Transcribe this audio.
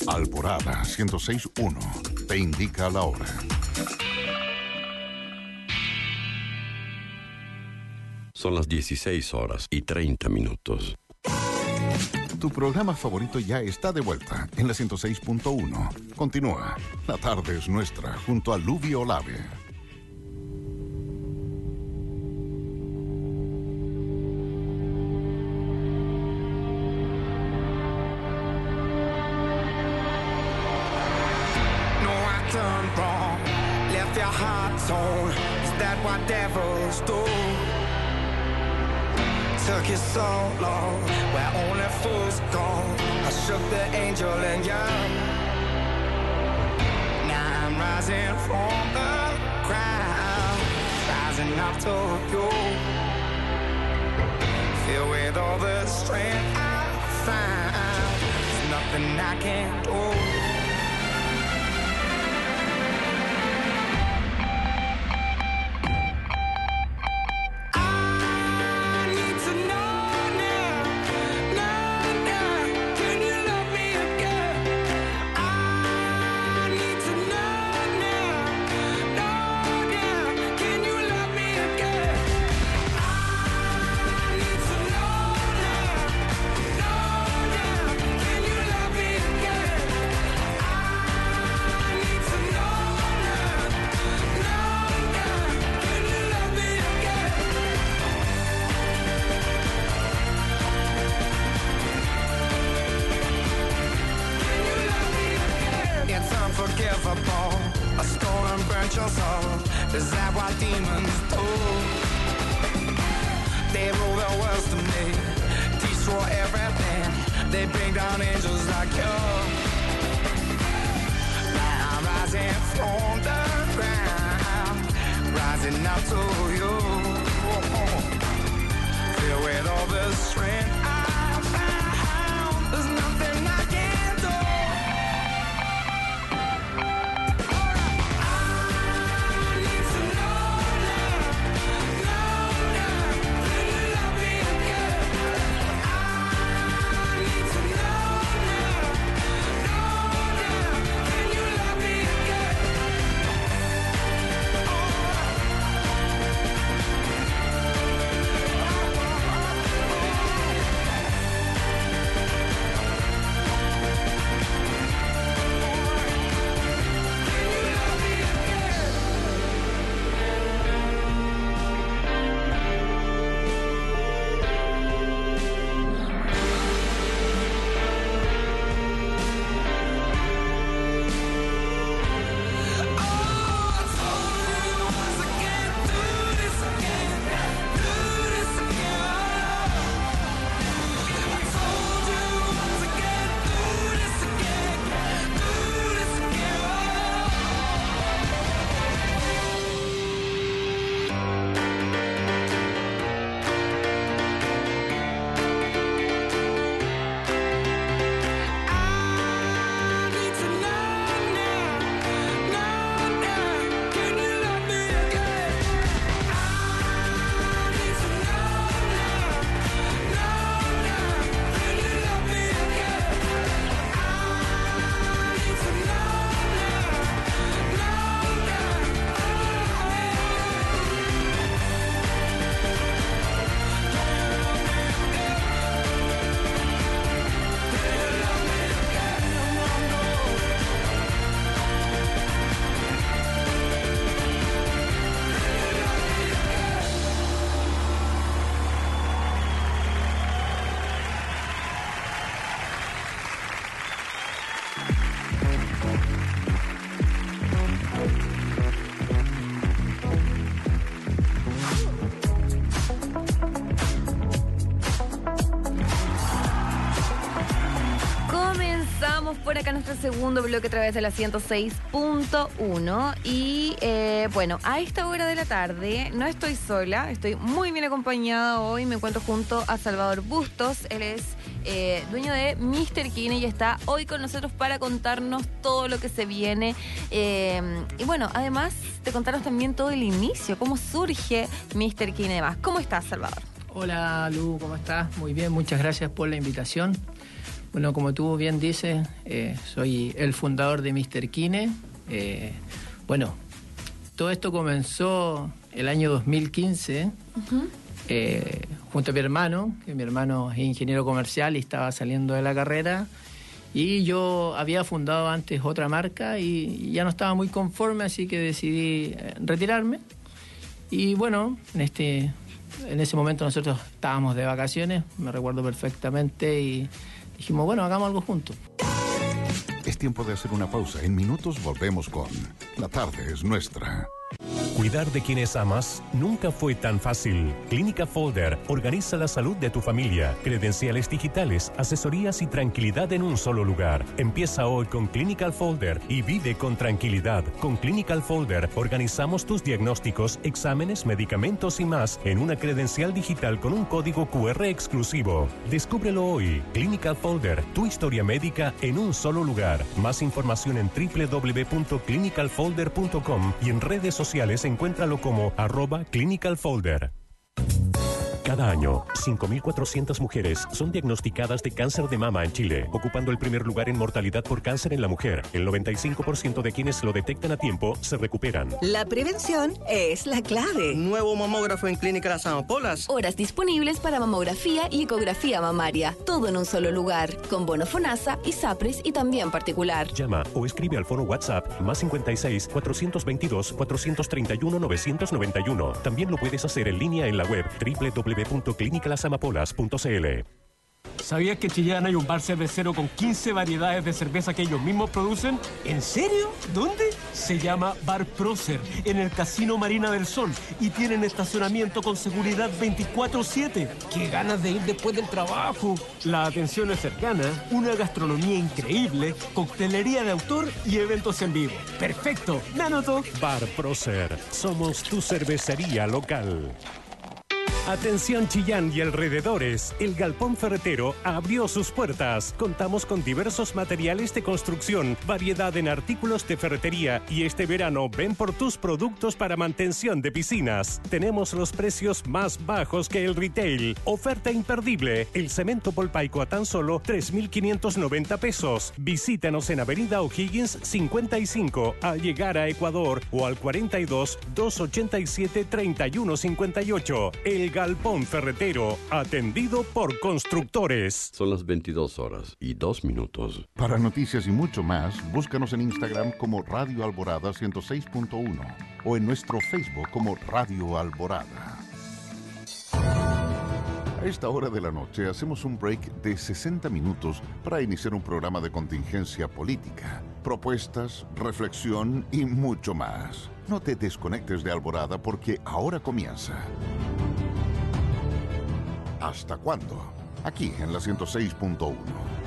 Alborada 106.1 te indica la hora. Son las 16:30. Tu programa favorito ya está de vuelta en la 106.1. Continúa. La tarde es nuestra junto a Lubi Olave. Left your heart torn. Is that what devils do? Took you so long, where only fools go. I shook the angel in you. Now I'm rising from the ground, rising up to you. Filled with all the strength I found, there's nothing I can't do. A stone and burnt your soul. Is that what demons do? They rule the world to me, destroy everything. They bring down angels like you. Now I'm rising from the ground, rising up to you. Filled with all the strength I found, there's nothing I can't do. Por acá nuestro segundo bloque a través de la 106.1 y bueno, a esta hora de la tarde no estoy sola, estoy muy bien acompañada hoy, me encuentro junto a Salvador Bustos, él es dueño de Mr. Kine y está hoy con nosotros para contarnos todo lo que se viene y bueno, además de contarnos también todo el inicio, cómo surge Mr. Kine y demás. ¿Cómo estás, Salvador? Hola, Lu, ¿cómo estás? Muy bien, muchas gracias por la invitación. Bueno, como tú bien dices, soy el fundador de Mr. Kine. Bueno, todo esto comenzó el año 2015, junto a mi hermano, que mi hermano es ingeniero comercial y estaba saliendo de la carrera. Y yo había fundado antes otra marca y ya no estaba muy conforme, así que decidí retirarme. Y bueno, en ese momento nosotros estábamos de vacaciones, me recuerdo perfectamente, y dijimos, bueno, hagamos algo juntos. Es tiempo de hacer una pausa. En minutos volvemos con La Tarde es Nuestra. Cuidar de quienes amas nunca fue tan fácil. Clínica Folder organiza la salud de tu familia, credenciales digitales, asesorías y tranquilidad en un solo lugar. Empieza hoy con Clinical Folder y vive con tranquilidad. Con Clinical Folder organizamos tus diagnósticos, exámenes, medicamentos y más en una credencial digital con un código QR exclusivo. Descúbrelo hoy. Clinical Folder, tu historia médica en un solo lugar. Más información en www.clinicalfolder.com y en redes sociales encuéntralo como @clinicalfolder. Cada año, 5.400 mujeres son diagnosticadas de cáncer de mama en Chile, ocupando el primer lugar en mortalidad por cáncer en la mujer. El 95% de quienes lo detectan a tiempo se recuperan. La prevención es la clave. Nuevo mamógrafo en Clínica Las Amapolas. Horas disponibles para mamografía y ecografía mamaria. Todo en un solo lugar. Con bono FONASA, ISAPRES y también particular. Llama o escribe al fono WhatsApp +56 422 431 991. También lo puedes hacer en línea en la web www.clinicalasamapolas.cl. ¿Sabías que en Chillán hay un bar cervecero con 15 variedades de cerveza que ellos mismos producen? ¿En serio? ¿Dónde? Se llama Bar Prócer, en el Casino Marina del Sol, y tienen estacionamiento con seguridad 24/7. ¡Qué ganas de ir después del trabajo! La atención es cercana, una gastronomía increíble, coctelería de autor y eventos en vivo. ¡Perfecto! ¿Me anoto? Bar Prócer, somos tu cervecería local. Atención Chillán y alrededores, el Galpón Ferretero abrió sus puertas. Contamos con diversos materiales de construcción, variedad en artículos de ferretería y este verano ven por tus productos para mantención de piscinas. Tenemos los precios más bajos que el retail. Oferta imperdible, el cemento Polpaico a tan solo 3.590 pesos. Visítanos en Avenida O'Higgins 55 al llegar a Ecuador o al 42 287 3158. El Galpón Ferretero, atendido por constructores. Son las 22:02. Para noticias y mucho más, búscanos en Instagram como Radio Alborada 106.1 o en nuestro Facebook como Radio Alborada. A esta hora de la noche hacemos un break de 60 minutos para iniciar un programa de contingencia política, propuestas, reflexión y mucho más. No te desconectes de Alborada porque ahora comienza. ¿Hasta cuándo? Aquí en la 106.1.